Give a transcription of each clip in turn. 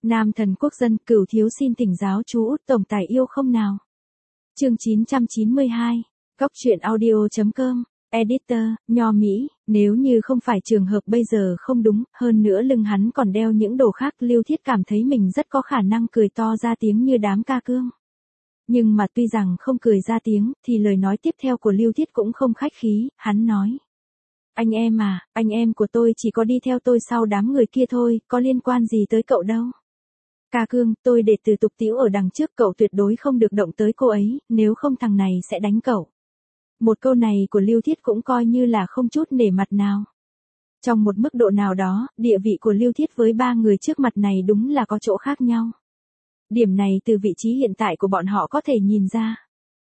Nam thần quốc dân, Cửu thiếu xin thỉnh giáo chú Út tổng tài yêu không nào. Chương 992, Góc truyện audio.com, Editor, Nho Mỹ, nếu như không phải trường hợp bây giờ không đúng, hơn nữa lưng hắn còn đeo những đồ khác, Lưu Thiết cảm thấy mình rất có khả năng cười to ra tiếng như đám ca cương. Nhưng mà tuy rằng không cười ra tiếng, thì lời nói tiếp theo của Lưu Thiết cũng không khách khí, hắn nói. Anh em à, anh em của tôi chỉ có đi theo tôi sau đám người kia thôi, có liên quan gì tới cậu đâu. Ca cương, tôi để từ tục tĩu ở đằng trước, cậu tuyệt đối không được động tới cô ấy, nếu không thằng này sẽ đánh cậu. Một câu này của Lưu Thiết cũng coi như là không chút nể mặt nào. Trong một mức độ nào đó, địa vị của Lưu Thiết với ba người trước mặt này đúng là có chỗ khác nhau. Điểm này từ vị trí hiện tại của bọn họ có thể nhìn ra.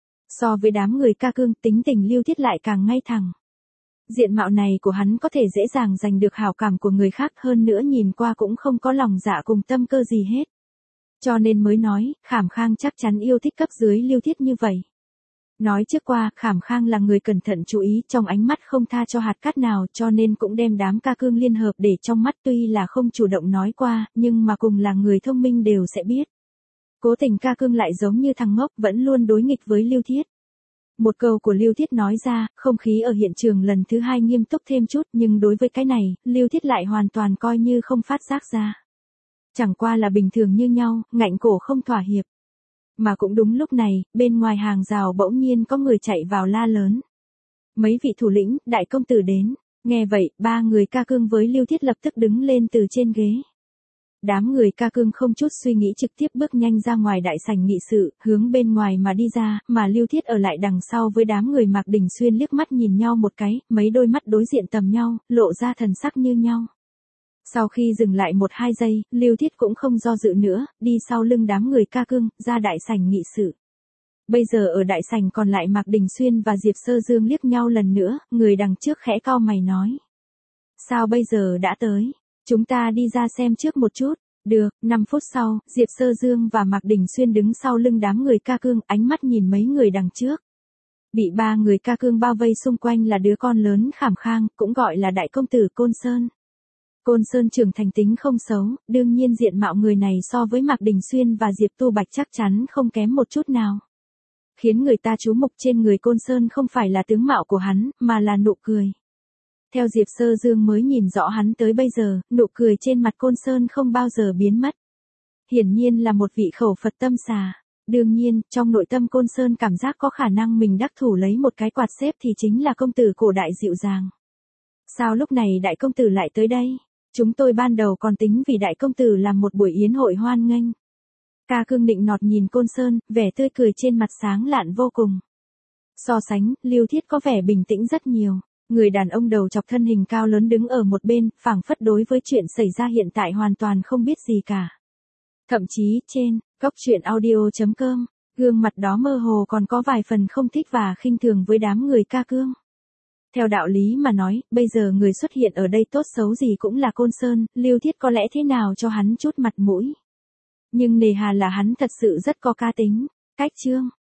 So với đám người ca cương, tính tình Lưu Thiết lại càng ngay thẳng. Diện mạo này của hắn có thể dễ dàng giành được hảo cảm của người khác, hơn nữa nhìn qua cũng không có lòng dạ cùng tâm cơ gì hết. Cho nên mới nói, Khảm Khang chắc chắn yêu thích cấp dưới Lưu Thiết như vậy. Nói trước qua, Khảm Khang là người cẩn thận chú ý, trong ánh mắt không tha cho hạt cát nào, cho nên cũng đem đám ca cương liên hợp để trong mắt, tuy là không chủ động nói qua, nhưng mà cùng là người thông minh đều sẽ biết. Cố tình ca cương lại giống như thằng ngốc, vẫn luôn đối nghịch với Lưu Thiết. Một câu của Lưu Thiết nói ra, không khí ở hiện trường lần thứ hai nghiêm túc thêm chút, nhưng đối với cái này, Lưu Thiết lại hoàn toàn coi như không phát giác ra. Chẳng qua là bình thường như nhau, ngạnh cổ không thỏa hiệp. Mà cũng đúng lúc này, bên ngoài hàng rào bỗng nhiên có người chạy vào la lớn. Mấy vị thủ lĩnh, đại công tử đến. Nghe vậy, ba người ca cương với Lưu Thiết lập tức đứng lên từ trên ghế. Đám người ca cương không chút suy nghĩ trực tiếp bước nhanh ra ngoài đại sảnh nghị sự, hướng bên ngoài mà đi ra, mà Lưu Thiết ở lại đằng sau với đám người Mạc Đình Xuyên liếc mắt nhìn nhau một cái, mấy đôi mắt đối diện tầm nhau, lộ ra thần sắc như nhau. Sau khi dừng lại 1-2 giây, Lưu Thiết cũng không do dự nữa, đi sau lưng đám người ca cương, ra đại sảnh nghị sự. Bây giờ ở đại sảnh còn lại Mạc Đình Xuyên và Diệp Sơ Dương liếc nhau lần nữa, người đằng trước khẽ cau mày nói. Sao bây giờ đã tới? Chúng ta đi ra xem trước một chút. Được, 5 phút sau, Diệp Sơ Dương và Mạc Đình Xuyên đứng sau lưng đám người ca cương, ánh mắt nhìn mấy người đằng trước. Bị ba người ca cương bao vây xung quanh là đứa con lớn Khảm Khang, cũng gọi là đại công tử Côn Sơn. Côn Sơn trưởng thành tính không xấu, đương nhiên diện mạo người này so với Mạc Đình Xuyên và Diệp Tu Bạch chắc chắn không kém một chút nào. Khiến người ta chú mục trên người Côn Sơn không phải là tướng mạo của hắn, mà là nụ cười. Theo Diệp Sơ Dương mới nhìn rõ hắn tới bây giờ, nụ cười trên mặt Côn Sơn không bao giờ biến mất. Hiển nhiên là một vị khẩu Phật tâm xà. Đương nhiên, trong nội tâm Côn Sơn cảm giác có khả năng mình đắc thủ lấy một cái quạt xếp thì chính là công tử cổ đại dịu dàng. Sao lúc này đại công tử lại tới đây? Chúng tôi ban đầu còn tính vì đại công tử làm một buổi yến hội hoan nghênh. Ca cương nịnh nọt nhìn Côn Sơn, vẻ tươi cười trên mặt sáng lạn vô cùng. So sánh, Lưu Thiết có vẻ bình tĩnh rất nhiều. Người đàn ông đầu chọc thân hình cao lớn đứng ở một bên, phảng phất đối với chuyện xảy ra hiện tại hoàn toàn không biết gì cả. Thậm chí, trên, Góc truyện audio.com, gương mặt đó mơ hồ còn có vài phần không thích và khinh thường với đám người ca cương. Theo đạo lý mà nói, bây giờ người xuất hiện ở đây tốt xấu gì cũng là Côn Sơn, Lưu Thiết có lẽ thế nào cho hắn chút mặt mũi. Nhưng nề hà là hắn thật sự rất có cá tính. Cách chương.